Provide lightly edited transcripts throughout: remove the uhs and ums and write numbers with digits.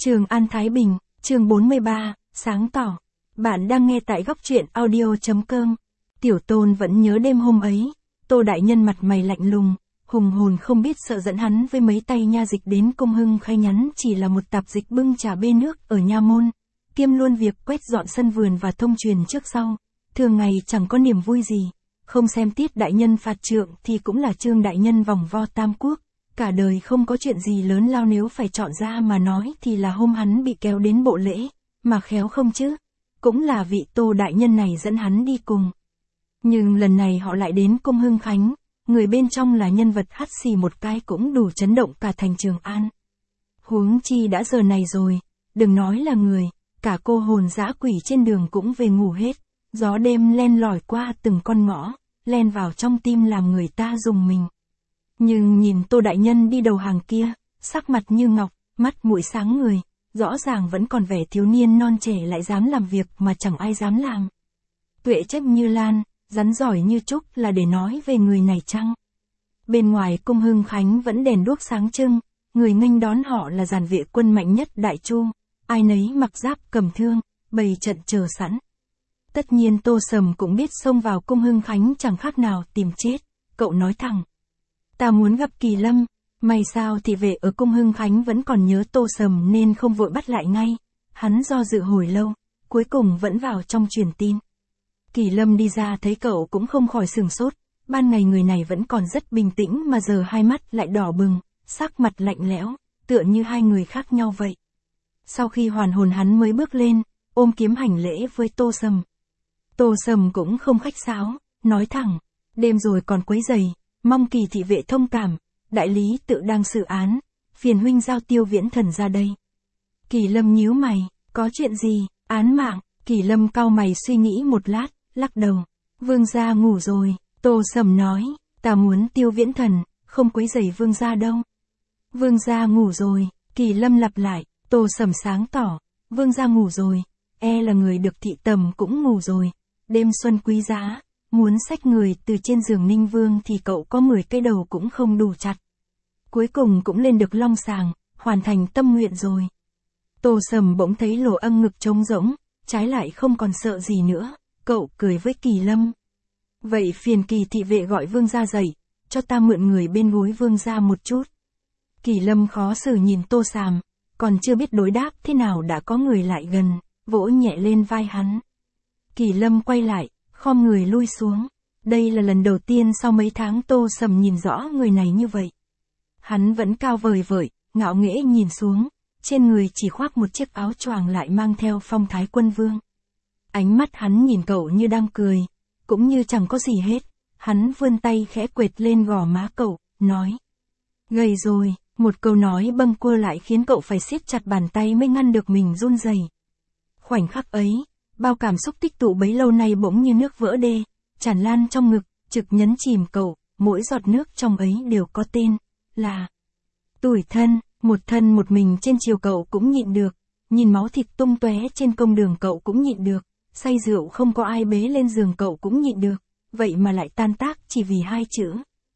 Trường An Thái Bình, chương 43, sáng tỏ. Bạn đang nghe tại góc truyện audio.com. Tiểu Tôn vẫn nhớ đêm hôm ấy, Tô đại nhân mặt mày lạnh lùng, hùng hồn không biết sợ dẫn hắn với mấy tay nha dịch đến Cung Hưng khai nhắn chỉ là một tạp dịch bưng trà bê nước ở nha môn, kiêm luôn việc quét dọn sân vườn và thông truyền trước sau. Thường ngày chẳng có niềm vui gì, không xem Tiết đại nhân phạt trượng thì cũng là Trương đại nhân vòng vo tam quốc. Cả đời không có chuyện gì lớn lao, nếu phải chọn ra mà nói thì là hôm hắn bị kéo đến bộ lễ, mà khéo không chứ, cũng là vị Tô đại nhân này dẫn hắn đi cùng. Nhưng lần này họ lại đến Cung Hưng Khánh, người bên trong là nhân vật hắt xì một cái cũng đủ chấn động cả thành Trường An. Huống chi đã giờ này rồi, đừng nói là người, cả cô hồn dã quỷ trên đường cũng về ngủ hết, gió đêm len lỏi qua từng con ngõ, len vào trong tim làm người ta rùng mình. Nhưng nhìn Tô đại nhân đi đầu hàng kia, sắc mặt như ngọc, mắt mũi sáng người, rõ ràng vẫn còn vẻ thiếu niên non trẻ lại dám làm việc mà chẳng ai dám làm. Tuệ chất như lan, rắn giỏi như trúc là để nói về người này chăng? Bên ngoài Cung Hưng Khánh vẫn đèn đuốc sáng trưng, người nghênh đón họ là dàn vệ quân mạnh nhất Đại Chu, ai nấy mặc giáp cầm thương, bày trận chờ sẵn. Tất nhiên Tô Sầm cũng biết xông vào Cung Hưng Khánh chẳng khác nào tìm chết, cậu nói thẳng. Ta muốn gặp Kỳ Lâm, may sao thì vệ ở Cung Hưng Khánh vẫn còn nhớ Tô Sầm nên không vội bắt lại ngay. Hắn do dự hồi lâu, cuối cùng vẫn vào trong truyền tin. Kỳ Lâm đi ra thấy cậu cũng không khỏi sửng sốt, ban ngày người này vẫn còn rất bình tĩnh mà giờ hai mắt lại đỏ bừng, sắc mặt lạnh lẽo, tựa như hai người khác nhau vậy. Sau khi hoàn hồn hắn mới bước lên, ôm kiếm hành lễ với Tô Sầm. Tô Sầm cũng không khách sáo, nói thẳng, đêm rồi còn quấy rầy. Mong Kỳ thị vệ thông cảm, đại lý tự đang xử án, phiền huynh giao Tiêu Viễn Thần ra đây. Kỳ Lâm nhíu mày, có chuyện gì, án mạng? Kỳ Lâm cau mày suy nghĩ một lát, lắc đầu. Vương gia ngủ rồi, Tô Sầm nói, ta muốn Tiêu Viễn Thần, không quấy rầy vương gia đâu. Vương gia ngủ rồi, Kỳ Lâm lặp lại, Tô Sầm sáng tỏ, vương gia ngủ rồi, e là người được thị tầm cũng ngủ rồi, đêm xuân quý giá. Muốn xách người từ trên giường Ninh Vương thì cậu có 10 cái đầu cũng không đủ chặt. Cuối cùng cũng lên được long sàng, hoàn thành tâm nguyện rồi. Tô Sầm bỗng thấy lỗ âm ngực trống rỗng, trái lại không còn sợ gì nữa, cậu cười với Kỳ Lâm. Vậy phiền Kỳ thị vệ gọi vương gia dậy, cho ta mượn người bên gối vương gia một chút. Kỳ Lâm khó xử nhìn Tô Sàm, còn chưa biết đối đáp thế nào đã có người lại gần, vỗ nhẹ lên vai hắn. Kỳ Lâm quay lại, khom người lui xuống. Đây là lần đầu tiên sau mấy tháng Tô Sầm nhìn rõ người này như vậy. Hắn vẫn cao vời vợi, ngạo nghễ nhìn xuống, trên người chỉ khoác một chiếc áo choàng lại mang theo phong thái quân vương. Ánh mắt hắn nhìn cậu như đang cười, cũng như chẳng có gì hết. Hắn vươn tay khẽ quệt lên gò má cậu, nói. Gầy rồi, một câu nói bâng quơ lại khiến cậu phải siết chặt bàn tay mới ngăn được mình run rẩy. Khoảnh khắc ấy, bao cảm xúc tích tụ bấy lâu nay bỗng như nước vỡ đê, tràn lan trong ngực, trực nhấn chìm cậu, mỗi giọt nước trong ấy đều có tên, là tủi thân. Một thân một mình trên chiều cậu cũng nhịn được, nhìn máu thịt tung tóe trên công đường cậu cũng nhịn được, say rượu không có ai bế lên giường cậu cũng nhịn được, vậy mà lại tan tác chỉ vì hai chữ.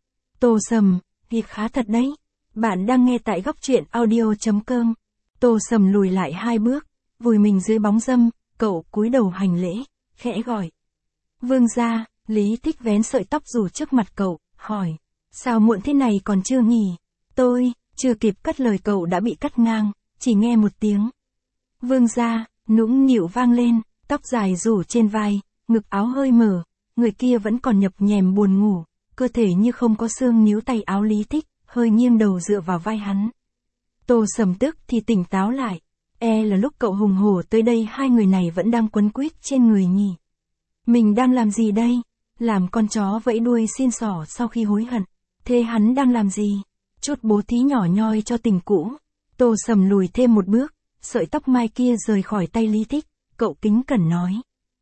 Tô Sầm, việc khá thật đấy. Bạn đang nghe tại góc truyện audio.com. Tô Sầm lùi lại hai bước, vùi mình dưới bóng râm. Cậu cúi đầu hành lễ, khẽ gọi. Vương gia, Lý Thích vén sợi tóc rủ trước mặt cậu, hỏi. Sao muộn thế này còn chưa nghỉ? Tôi, chưa kịp cất lời cậu đã bị cắt ngang, chỉ nghe một tiếng. Vương gia, nũng nịu vang lên, tóc dài rủ trên vai, ngực áo hơi mở, người kia vẫn còn nhập nhèm buồn ngủ, cơ thể như không có xương níu tay áo Lý Thích, hơi nghiêng đầu dựa vào vai hắn. Tô Sầm tức thì tỉnh táo lại. E là lúc cậu hùng hổ tới đây hai người này vẫn đang quấn quýt trên người nhỉ. Mình đang làm gì đây? Làm con chó vẫy đuôi xin xỏ sau khi hối hận. Thế hắn đang làm gì? Chút bố thí nhỏ nhoi cho tình cũ. Tô Sầm lùi thêm một bước, sợi tóc mai kia rời khỏi tay Lý Thích, cậu kính cẩn nói.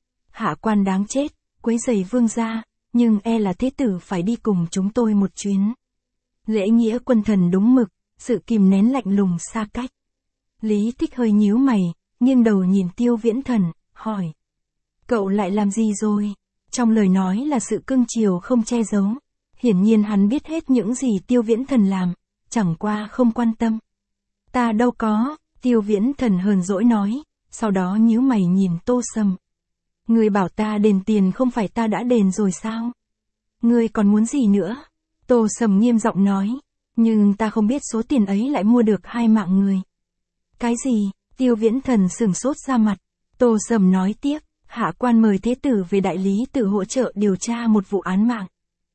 Hạ quan đáng chết, quấy rầy vương gia, nhưng e là thế tử phải đi cùng chúng tôi một chuyến. Lễ nghĩa quân thần đúng mực, sự kìm nén lạnh lùng xa cách. Lý Thích hơi nhíu mày, nghiêng đầu nhìn Tiêu Viễn Thần, hỏi. Cậu lại làm gì rồi? Trong lời nói là sự cưng chiều không che giấu. Hiển nhiên hắn biết hết những gì Tiêu Viễn Thần làm, chẳng qua không quan tâm. Ta đâu có, Tiêu Viễn Thần hờn dỗi nói, sau đó nhíu mày nhìn Tô Sầm. Ngươi bảo ta đền tiền không phải ta đã đền rồi sao? Ngươi còn muốn gì nữa? Tô Sầm nghiêm giọng nói, nhưng ta không biết số tiền ấy lại mua được 2 mạng người. Cái gì? Tiêu Viễn Thần sửng sốt ra mặt. Tô Sầm nói tiếp, hạ quan mời thế tử về đại lý tự hỗ trợ điều tra một vụ án mạng.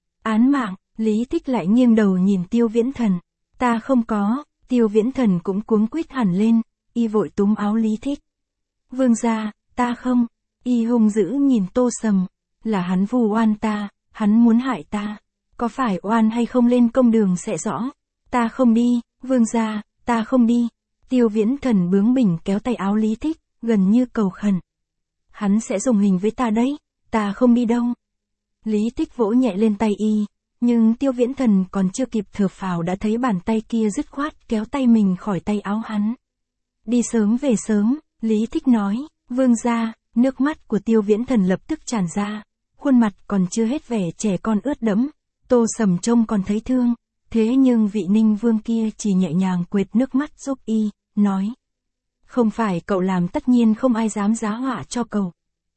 Án mạng? Lý Thích lại nghiêng đầu nhìn Tiêu Viễn Thần. Ta không có. Tiêu Viễn Thần cũng cuống quýt hẳn lên, y vội túm áo Lý Thích. Vương gia, ta không. Y hung dữ nhìn Tô Sầm. Là hắn vu oan ta, hắn muốn hại ta. Có phải oan hay không lên công đường sẽ rõ. Ta không đi, vương gia, ta không đi. Tiêu Viễn Thần bướng bỉnh kéo tay áo Lý Thích, gần như cầu khẩn. Hắn sẽ dùng hình với ta đấy, ta không đi đâu. Lý Thích vỗ nhẹ lên tay y, nhưng Tiêu Viễn Thần còn chưa kịp thở phào đã thấy bàn tay kia dứt khoát kéo tay mình khỏi tay áo hắn. Đi sớm về sớm, Lý Thích nói, vương gia. Nước mắt của Tiêu Viễn Thần lập tức tràn ra, khuôn mặt còn chưa hết vẻ trẻ con ướt đẫm. Tô Sầm trông còn thấy thương, thế nhưng vị Ninh Vương kia chỉ nhẹ nhàng quệt nước mắt giúp y, nói. Không phải cậu làm tất nhiên không ai dám giá họa cho cậu.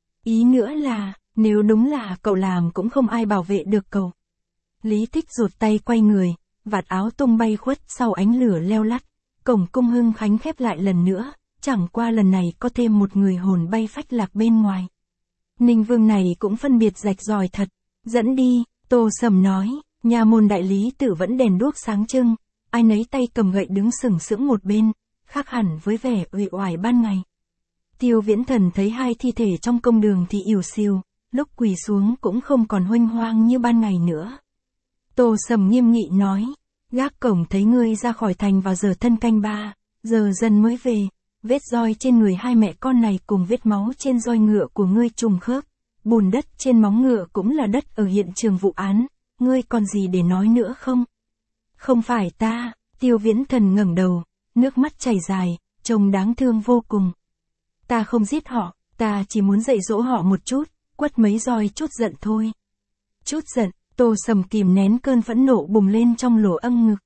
Ý nữa là, nếu đúng là cậu làm cũng không ai bảo vệ được cậu. Lý Thích rụt tay quay người, vạt áo tung bay khuất sau ánh lửa leo lắt. Cổng cung Hưng Khánh khép lại lần nữa, chẳng qua lần này có thêm một người hồn bay phách lạc bên ngoài. Ninh Vương này cũng phân biệt rạch ròi thật. Dẫn đi, Tô Sầm nói, nhà môn đại lý tự vẫn đèn đuốc sáng trưng, ai nấy tay cầm gậy đứng sừng sững một bên, khác hẳn với vẻ uể oải ban ngày. Tiêu Viễn Thần thấy 2 thi thể trong công đường thì ỉu xìu, lúc quỳ xuống cũng không còn huênh hoang như ban ngày nữa. Tô Sầm nghiêm nghị nói, gác cổng thấy ngươi ra khỏi thành vào giờ thân canh 3, giờ dần mới về, vết roi trên người 2 mẹ con này cùng vết máu trên roi ngựa của ngươi trùng khớp, bùn đất trên móng ngựa cũng là đất ở hiện trường vụ án, ngươi còn gì để nói nữa không? Không phải ta. Tiêu Viễn Thần ngẩng đầu, nước mắt chảy dài, trông đáng thương vô cùng. Ta không giết họ, ta chỉ muốn dạy dỗ họ một chút, quất mấy roi chút giận thôi. Chút giận? Tô Sầm kìm nén cơn phẫn nộ bùng lên trong lỗ âm ngực.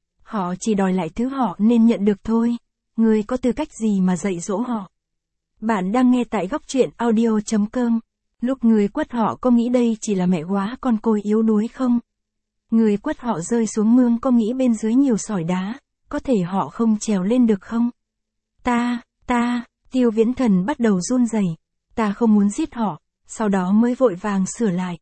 Họ chỉ đòi lại thứ họ nên nhận được thôi, ngươi có tư cách gì mà dạy dỗ họ? Bạn đang nghe tại góc truyện audio.com. Lúc người quất họ có nghĩ đây chỉ là mẹ góa con côi yếu đuối không? Người quất họ rơi xuống mương có nghĩ bên dưới nhiều sỏi đá, có thể họ không trèo lên được không? Tiêu Viễn Thần bắt đầu run rẩy. Ta không muốn giết họ, sau đó mới vội vàng sửa lại.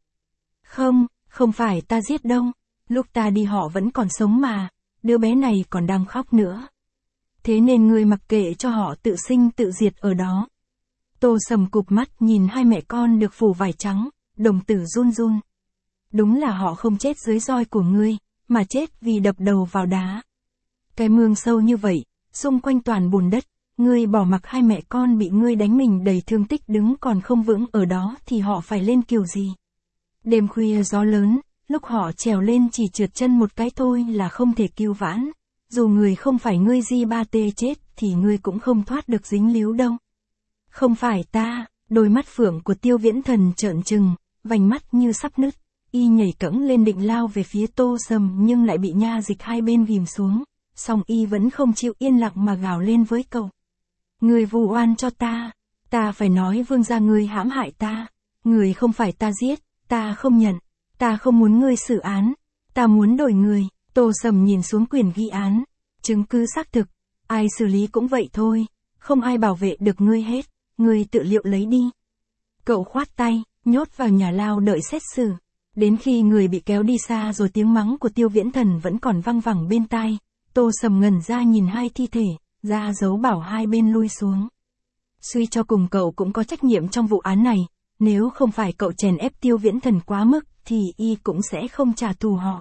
Không phải ta giết đâu, lúc ta đi họ vẫn còn sống mà, đứa bé này còn đang khóc nữa. Thế nên ngươi mặc kệ cho họ tự sinh tự diệt ở đó. Tô Sầm cụp mắt nhìn 2 mẹ con được phủ vải trắng, đồng tử run run. Đúng là họ không chết dưới roi của ngươi, mà chết vì đập đầu vào đá. Cái mương sâu như vậy, xung quanh toàn bùn đất, ngươi bỏ mặc 2 mẹ con bị ngươi đánh mình đầy thương tích đứng còn không vững ở đó thì họ phải lên kiểu gì? Đêm khuya gió lớn, lúc họ trèo lên chỉ trượt chân một cái thôi là không thể cứu vãn. Dù người không phải ngươi Di Ba Tê chết thì ngươi cũng không thoát được dính líu đâu. Không phải ta. Đôi mắt phượng của Tiêu Viễn Thần trợn trừng, vành mắt như sắp nứt. Y nhảy cẫng lên định lao về phía Tô Sầm nhưng lại bị nha dịch hai bên ghìm xuống. Song y vẫn không chịu yên lặng mà gào lên với cậu. Người vu oan cho ta. Ta phải nói vương gia ngươi hãm hại ta. Người không phải ta giết, ta không nhận. Ta không muốn ngươi xử án. Ta muốn đổi người. Tô Sầm nhìn xuống quyển ghi án. Chứng cứ xác thực. Ai xử lý cũng vậy thôi. Không ai bảo vệ được ngươi hết. Ngươi tự liệu lấy đi. Cậu khoát tay, nhốt vào nhà lao đợi xét xử. Đến khi người bị kéo đi xa rồi tiếng mắng của Tiêu Viễn Thần vẫn còn văng vẳng bên tai. Tô Sầm ngẩn ra nhìn 2 thi thể, ra dấu bảo hai bên lui xuống. Suy cho cùng cậu cũng có trách nhiệm trong vụ án này. Nếu không phải cậu chèn ép Tiêu Viễn Thần quá mức thì y cũng sẽ không trả thù họ.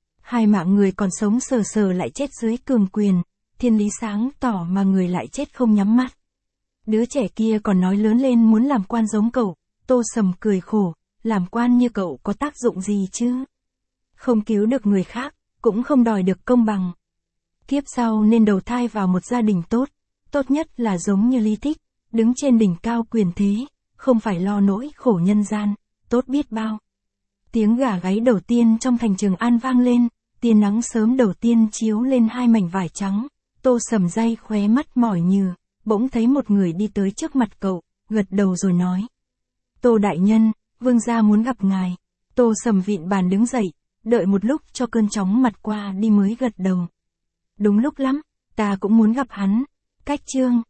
2 mạng người còn sống sờ sờ lại chết dưới cường quyền. Thiên lý sáng tỏ mà người lại chết không nhắm mắt. Đứa trẻ kia còn nói lớn lên muốn làm quan giống cậu. Tô Sầm cười khổ. Làm quan như cậu có tác dụng gì chứ? Không cứu được người khác, cũng không đòi được công bằng. Kiếp sau nên đầu thai vào một gia đình tốt. Tốt nhất là giống như Lý Thích, đứng trên đỉnh cao quyền thế, không phải lo nỗi khổ nhân gian, tốt biết bao. Tiếng gà gáy đầu tiên trong thành Trường An vang lên, tia nắng sớm đầu tiên chiếu lên 2 mảnh vải trắng. Tô Sầm day khóe mắt mỏi nhừ, bỗng thấy một người đi tới trước mặt cậu, gật đầu rồi nói. Tô đại nhân, vương gia muốn gặp ngài. Tô Sầm vịn bàn đứng dậy, đợi một lúc cho cơn chóng mặt qua đi mới gật đầu. Đúng lúc lắm, ta cũng muốn gặp hắn. Cách chương